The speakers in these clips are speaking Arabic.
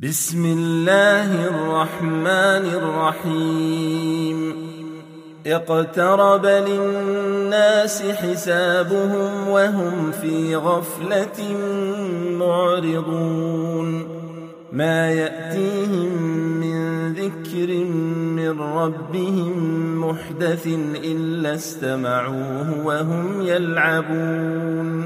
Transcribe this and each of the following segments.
بسم الله الرحمن الرحيم اقترب للناس حسابهم وهم في غفلة معرضون ما يأتيهم من ذكر من ربهم محدث إلا استمعوه وهم يلعبون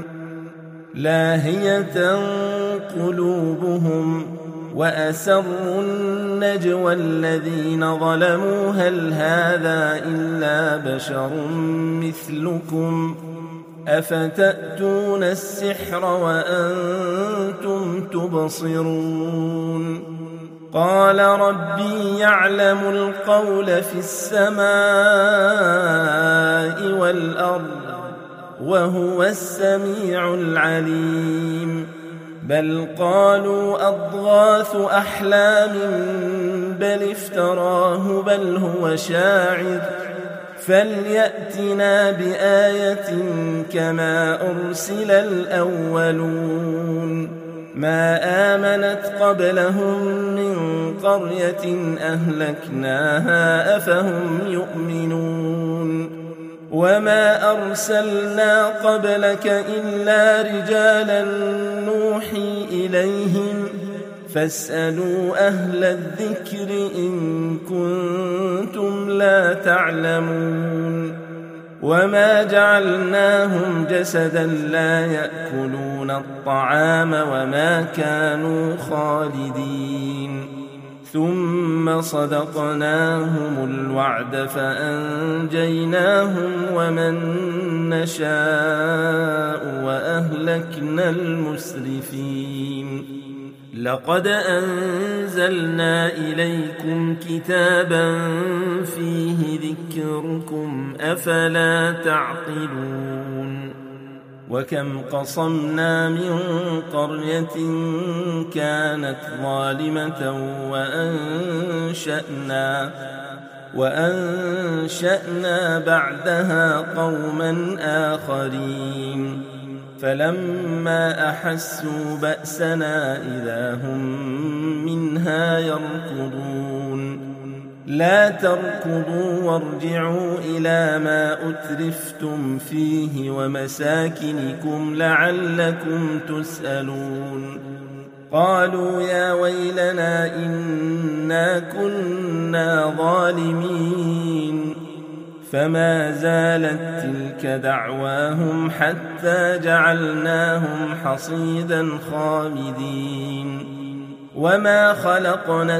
لاهية قلوبهم وأسروا النجوى الذين ظلموا هل هذا إلا بشر مثلكم أفتأتون السحر وأنتم تبصرون قال ربي يعلم القول في السماء والأرض وهو السميع العليم بل قالوا أضغاث أحلام بل افتراه بل هو شاعر فليأتنا بآية كما أرسل الأولون ما آمنت قبلهم من قرية أهلكناها أفهم يؤمنون وما أرسلنا قبلك إلا رجالا نوحي إليهم فاسألوا أهل الذكر إن كنتم لا تعلمون وما جعلناهم جسدا لا يأكلون الطعام وما كانوا خالدين ثم صدقناهم الوعد فأنجيناهم ومن نشاء وأهلكنا المسرفين لقد أنزلنا إليكم كتابا فيه ذكركم أفلا تعقلون وكم قصمنا من قرية كانت ظالمة وأنشأنا بعدها قوما آخرين فلما أحسوا بأسنا إذا هم منها يركضون لا تركضوا وارجعوا إلى ما أترفتم فيه ومساكنكم لعلكم تسألون قالوا يا ويلنا إنا كنا ظالمين فما زالت تلك دعواهم حتى جعلناهم حصيدا خامدين وما خلقنا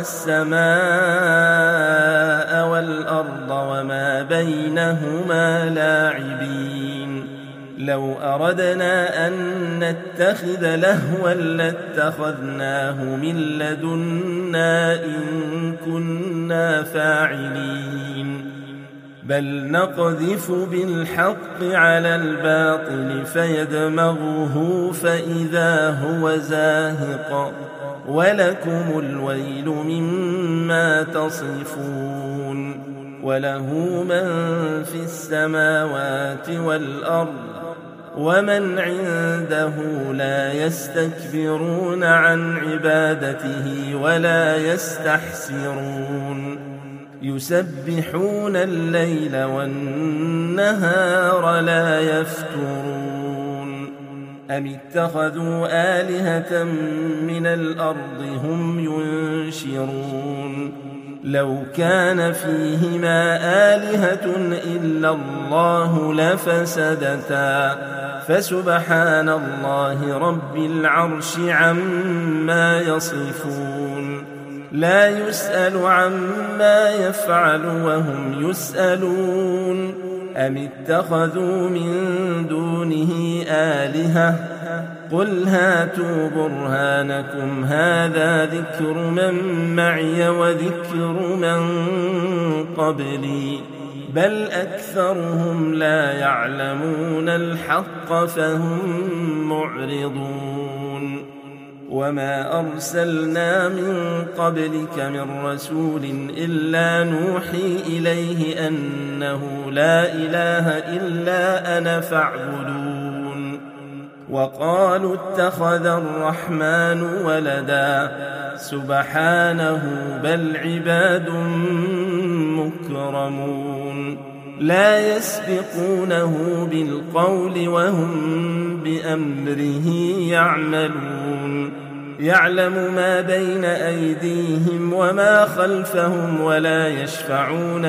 السماء والأرض وما بينهما لاعبين لو أردنا أن نتخذ لهوا لاتخذناه من لدنا إن كنا فاعلين بل نقذف بالحق على الباطل فيدمغه فإذا هو زاهق ولكم الويل مما تصفون وله من في السماوات والأرض ومن عنده لا يستكبرون عن عبادته ولا يستحسرون يسبحون الليل والنهار لا يفترون أم اتخذوا آلهة من الأرض هم ينشرون لو كان فيهما آلهة إلا الله لفسدتا فسبحان الله رب العرش عما يصفون لا يسأل عما يفعل وهم يسألون أم اتخذوا من دونه آلهة قل هاتوا برهانكم هذا ذكر من معي وذكر من قبلي بل أكثرهم لا يعلمون الحق فهم معرضون وما أرسلنا من قبلك من رسول إلا نوحي إليه أنه لا إله إلا أنا فاعبدون وقالوا اتخذ الرحمن ولدا سبحانه بل عباد مكرمون لا يسبقونه بالقول وهم بأمره يعملون يعلم ما بين أيديهم وما خلفهم ولا يشفعون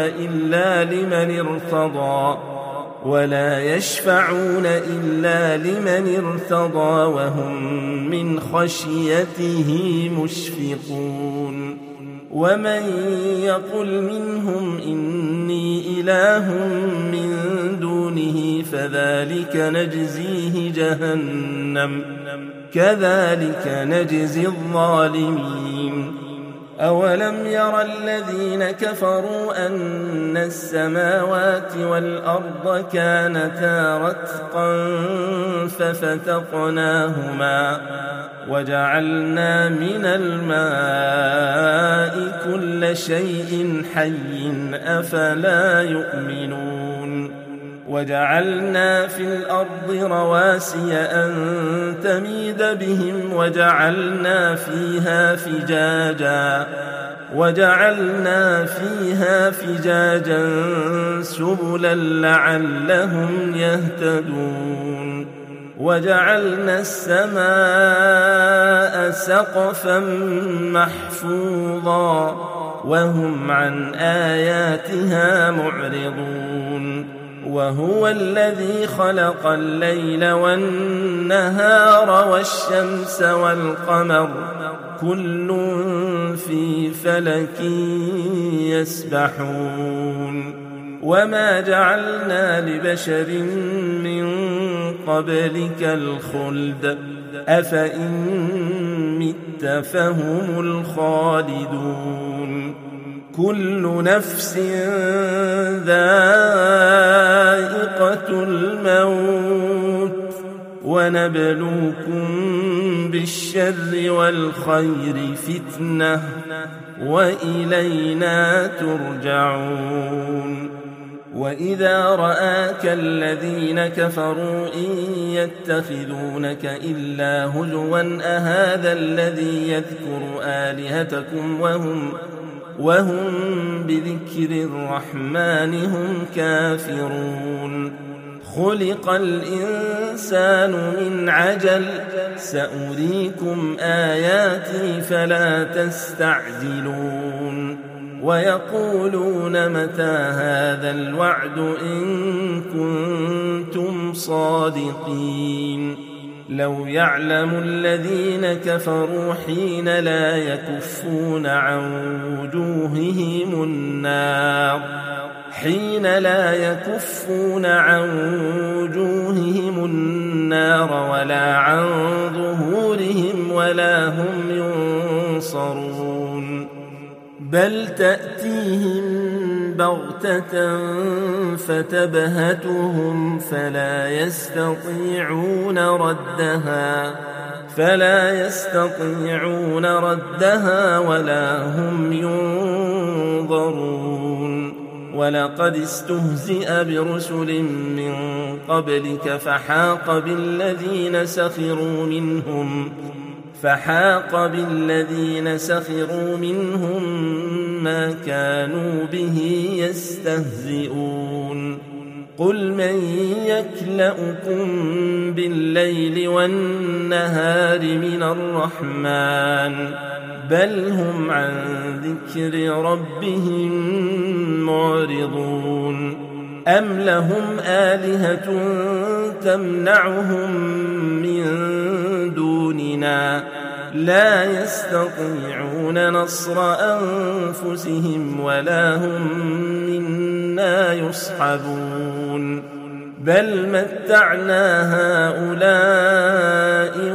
إلا لمن ارتضى وهم من خشيته مشفقون ومن يقل منهم إني إله من دونه فذلك نجزيه جهنم كذلك نجزي الظالمين أولم ير الذين كفروا أن السماوات والأرض كانتا رتقا ففتقناهما وجعلنا من الماء كل شيء حي أفلا يؤمنون وجعلنا في الأرض رواسي أن تميد بهم وجعلنا فيها فجاجا سبلا لعلهم يهتدون وجعلنا السماء سقفا محفوظا وهم عن آياتها معرضون وهو الذي خلق الليل والنهار والشمس والقمر كل في فلك يسبحون وما جعلنا لبشر من قبلك الخلد أفإن مت فهم الخالدون كل نفس ذائقة الموت ونبلوكم بالشر والخير فتنة وإلينا ترجعون وإذا رآك الذين كفروا إن يتخذونك إلا هزوا أهذا الذي يذكر آلهتكم وهم بذكر الرحمن هم كافرون خلق الإنسان من عجل سأريكم آياتي فلا تستعجلون ويقولون متى هذا الوعد إن كنتم صادقين لو يعلم الذين كفروا حين لا يكفون عن وجوههم النار ولا عن ظهورهم ولا هم ينصرون بل تأتيهم بغتة فتبهتهم فلا يستطيعون ردها ولا هم ينظرون ولقد استهزئ برسل من قبلك فحاق بالذين سخروا منهم ما كانوا به يستهزئون قل من يكلؤكم بالليل والنهار من الرحمن بل هم عن ذكر ربهم معرضون أم لهم آلهة تمنعهم من دوننا لا يستطيعون نصر أنفسهم ولا هم منا يصحبون بل متعنا هؤلاء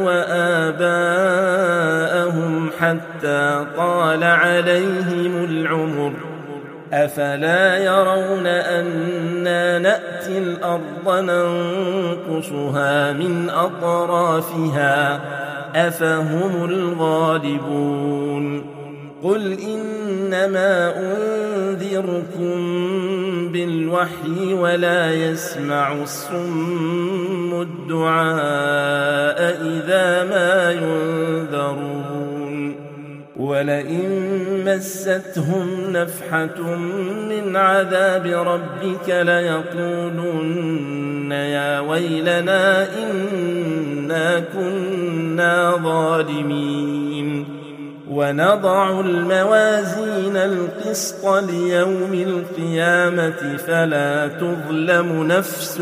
وآباءهم حتى طال عليهم العمر أفلا يرون أنا نأتي الأرض ننقصها من أطرافها أفهم الغالبون قل إنما أنذركم بالوحي ولا يسمع الصم الدعاء إذا ما ينذرون ولئن مستهم نفحة من عذاب ربك ليقولن يا ويلنا إنا كنا ظالمين ونضع الموازين القسط ليوم القيامة فلا تظلم نفس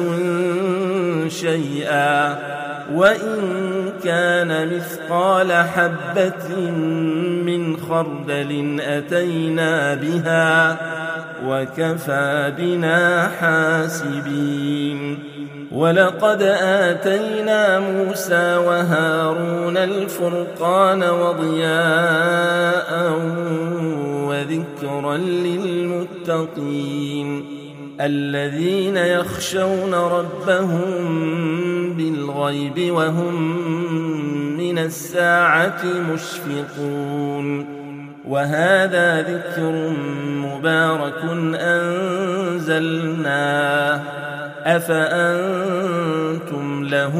شيئا وإن كان مثقال حبة من خردل أتينا بها وكفى بنا حاسبين ولقد آتينا موسى وهارون الفرقان وضياء وذكرا للمتقين الذين يخشون ربهم بالغيب وهم من الساعة مشفقون وهذا ذكر مبارك أنزلناه أفأنتم له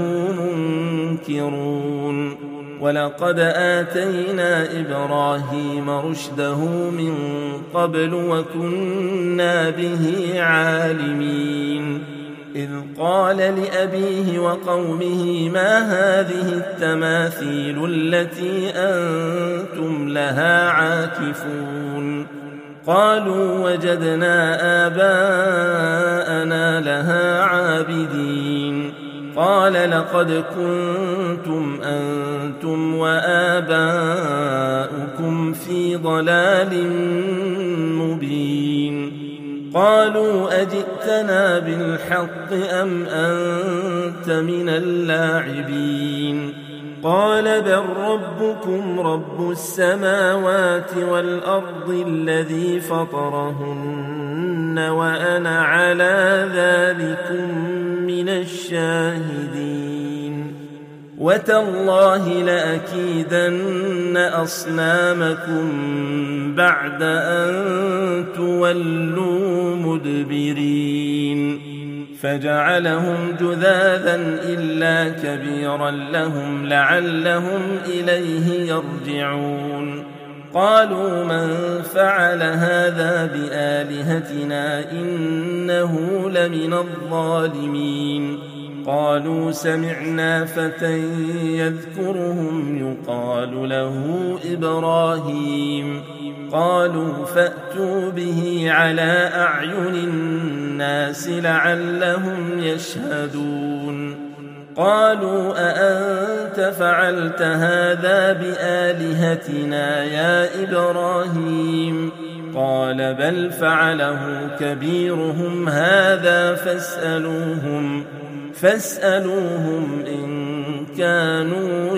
منكرون ولقد آتينا إبراهيم رشده من قبل وكنا به عالمين إذ قال لأبيه وقومه ما هذه التماثيل التي أنتم لها عاكفون قالوا وجدنا آباءنا لها عابدين قال لقد كنتم أنتم وآباؤكم في ضلال مبين قالوا أجئتنا بالحق أم أنت من اللاعبين قال بل ربكم رب السماوات والأرض الذي فطرهن وأنا على ذلكم من الشاهدين وتالله لأكيدن أصنامكم بعد أن تولوا مدبرين فجعلهم جذاذا إلا كبيرا لهم لعلهم إليه يرجعون قالوا من فعل هذا بآلهتنا إنه لمن الظالمين قالوا سمعنا فتى يذكرهم يقال له إبراهيم قالوا فأتوا به على أعين الناس لعلهم يشهدون قالوا أأنت فعلت هذا بآلهتنا يا إبراهيم قال بل فعله كبيرهم هذا فاسألوهم إن كانوا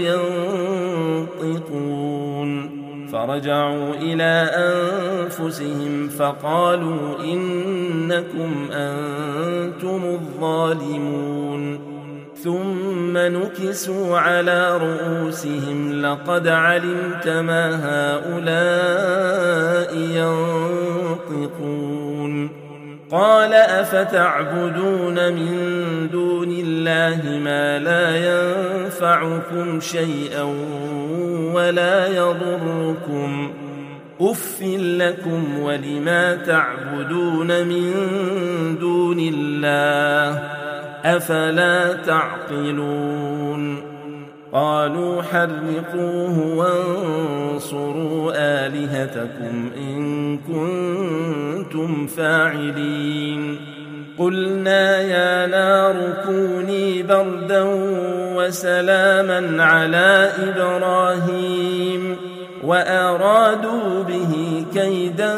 ينطقون فرجعوا إلى أنفسهم فقالوا إنكم أنتم الظالمون ثم نكسوا على رؤوسهم لقد علمت ما هؤلاء ينطقون قال أفتعبدون من دون الله ما لا ينفعكم شيئا ولا يضركم أف لكم ولما تعبدون من دون الله أفلا تعقلون قالوا حرقوه وانصروا آلهتكم إن كنتم فاعلين قلنا يا نار كوني بردا وسلاما على إبراهيم وأرادوا به كيدا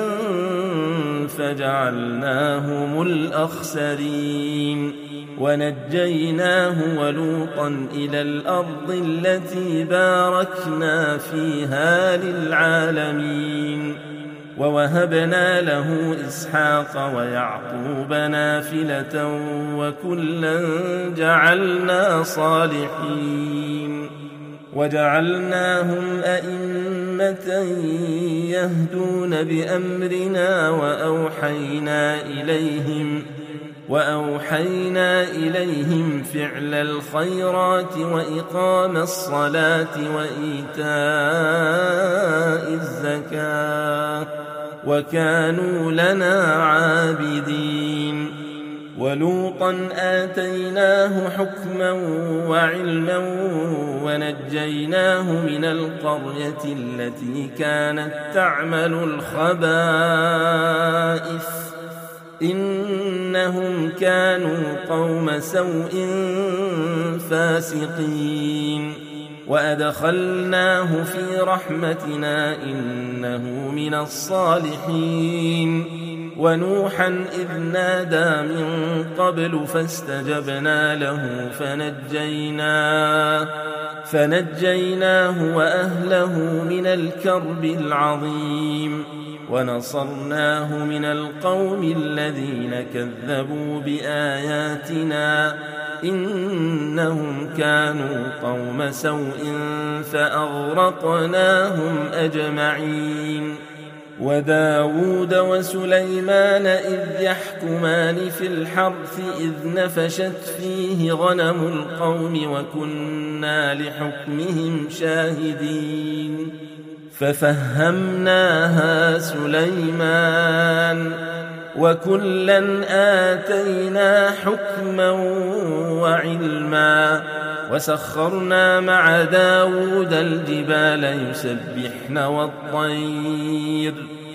فجعلناهم الأخسرين ونجيناه ولوطا إلى الأرض التي باركنا فيها للعالمين ووهبنا له إسحاق ويعقوب نافلة وكلا جعلنا صالحين وجعلناهم أئمة يهدون بأمرنا وأوحينا إليهم فعل الخيرات وإقام الصلاة وإيتاء الزكاة وكانوا لنا عابدين. ولوطا آتيناه حكما وعلما ونجيناه من القرية التي كانت تعمل الخبائث إنهم كانوا قوم سوء فاسقين. وأدخلناه في رحمتنا إنه من الصالحين. ونوحا إذ نادى من قبل فاستجبنا له فنجيناه وأهله من الكرب العظيم ونصرناه من القوم الذين كذبوا بآياتنا إنهم كانوا قوم سوء فأغرقناهم أجمعين. وداود وسليمان إذ يحكمان في الحرث إذ نفشت فيه غنم القوم وكنا لحكمهم شاهدين ففهمناها سليمان وكلا آتينا حكما وعلما وسخرنا مع داود الجبال يسبحن والطير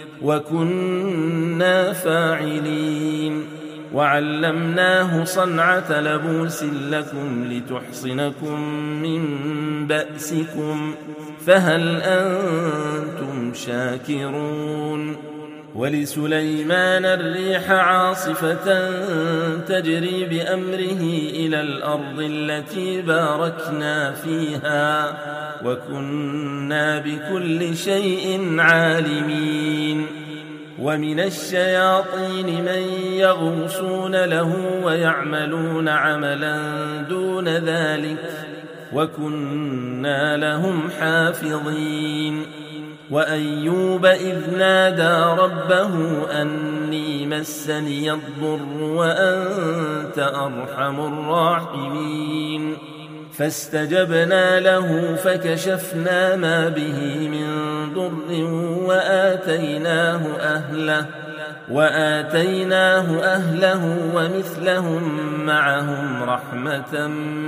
وكنا فاعلين. وعلمناه صنعة لبوس لكم لتحصنكم من بأسكم فهل أنتم شاكرون. ولسليمان الريح عاصفة تجري بأمره إلى الأرض التي باركنا فيها وكنا بكل شيء عالمين. ومن الشياطين من يغوصون له ويعملون عملا دون ذلك وكنا لهم حافظين. وأيوب إذ نادى ربه أني مسني الضر وأنت أرحم الراحمين فاستجبنا له فكشفنا ما به من ضر وآتيناه أهله ومثلهم معهم رحمة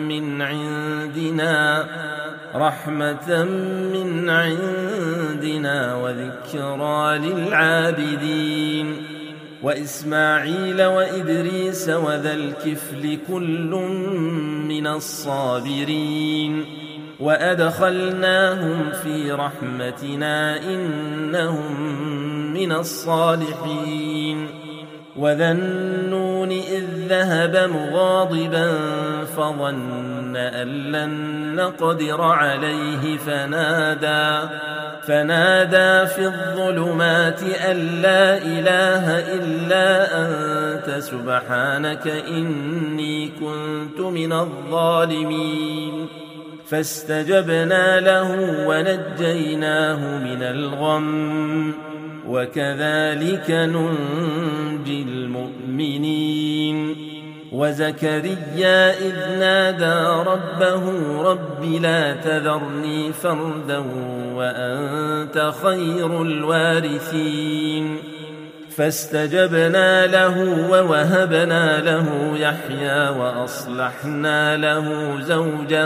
من عندنا وذكرى للعابدين. وإسماعيل وإدريس وذا الكفل كل من الصابرين وأدخلناهم في رحمتنا إنهم من الصالحين. وذا النون إذ ذهب مغاضبا فظن أن لن نقدر عليه فنادى في الظلمات أن لا إله إلا أنت سبحانك إني كنت من الظالمين فاستجبنا له ونجيناه من الغم وكذلك ننجي المؤمنين. وزكريا إذ نادى ربه رب لا تذرني فردا وأنت خير الوارثين فاستجبنا له ووهبنا له يحيى وأصلحنا له زوجه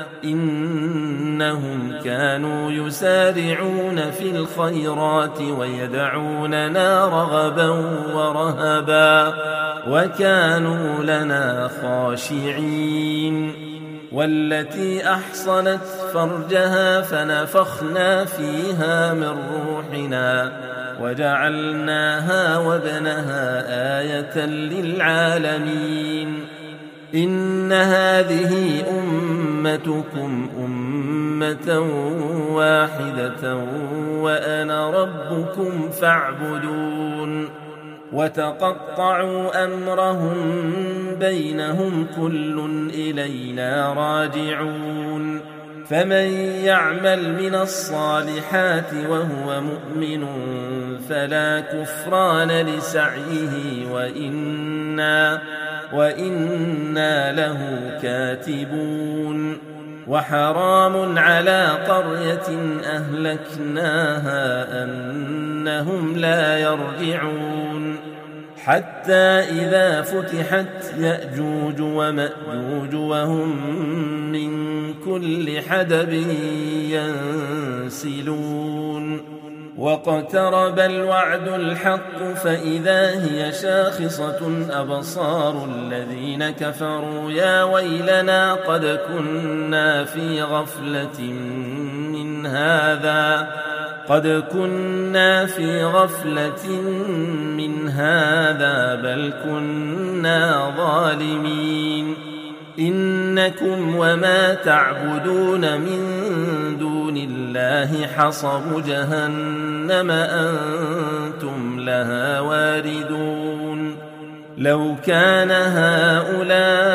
إنهم كانوا يسارعون في الخيرات ويدعوننا رغبا ورهبا وكانوا لنا خاشعين. والتي أحصنت فرجها فنفخنا فيها من روحنا وجعلناها وابنها آية للعالمين. إن هذه أمتكم أمة واحدة وأنا ربكم فاعبدون. وتقطعوا أمرهم بينهم كل إلينا راجعون. فمن يعمل من الصالحات وهو مؤمن فلا كفران لسعيه وإنا له كاتبون وحرام على قرية أهلكناها أنهم لا يرجعون حتى إذا فتحت يأجوج ومأجوج وهم من كل حدب ينسلون واقترب الوعد الحق فإذا هي شاخصة أبصار الذين كفروا يا ويلنا قد كنا في غفلة من هذا بل كنا ظالمين إنكم وما تعبدون من دون الله حصب جهنم أنتم لها واردون لو كان هؤلاء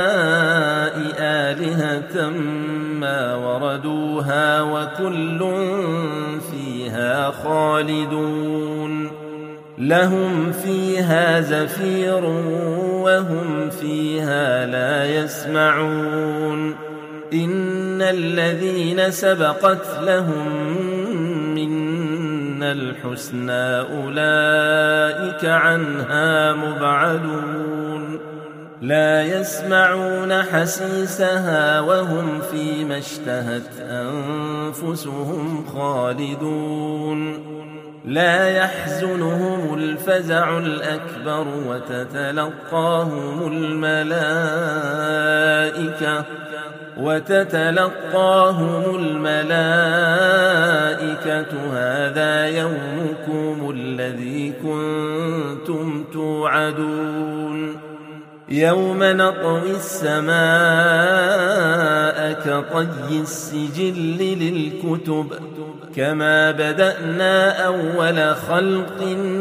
آلهة ما وردوها وكل فيها خالدون لهم فيها زفير وهم فيها لا يسمعون إن الذين سبقت لهم منا الحسنى أولئك عنها مبعدون لا يسمعون حسيسها وهم فيما اشتهت أنفسهم خالدون لا يحزنهم الفزع الأكبر وتتلقاهم الملائكة هذا يومكم الذي كنتم توعدون يوم نطوي السماء كطي السجل للكتب كما بدأنا أول خلق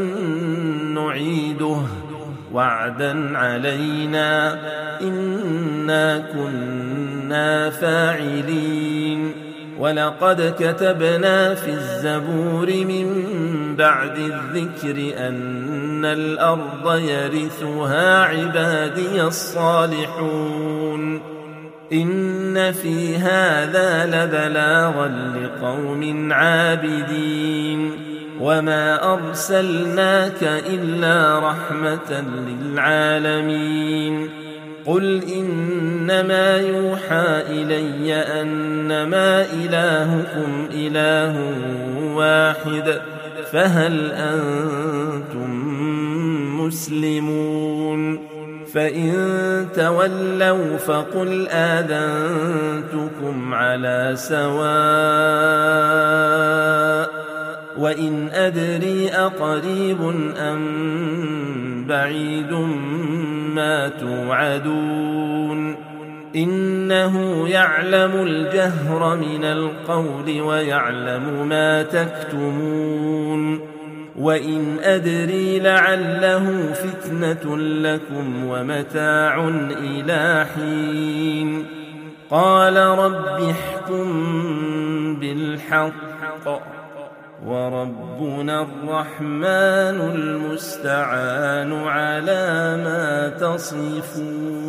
نعيده وعدا علينا إنا كنا فاعلين ولقد كتبنا في الزبور من بعد الذكر أن الأرض يرثها عبادي الصالحون إن في هذا لبلاغا لقوم عابدين وما أرسلناك إلا رحمة للعالمين قل إنما يوحى إلي أنما إلهكم إله واحد فهل أنتم مسلمون فإن تولوا فقل آذنتكم على سواء وإن أدري أقريب أم بعيد ما توعدون إنه يعلم الجهر من القول ويعلم ما تكتمون وإن أدري لعله فتنة لكم ومتاع إلى حين قال رب احكم بالحق وربنا الرحمن المستعان على ما تصفون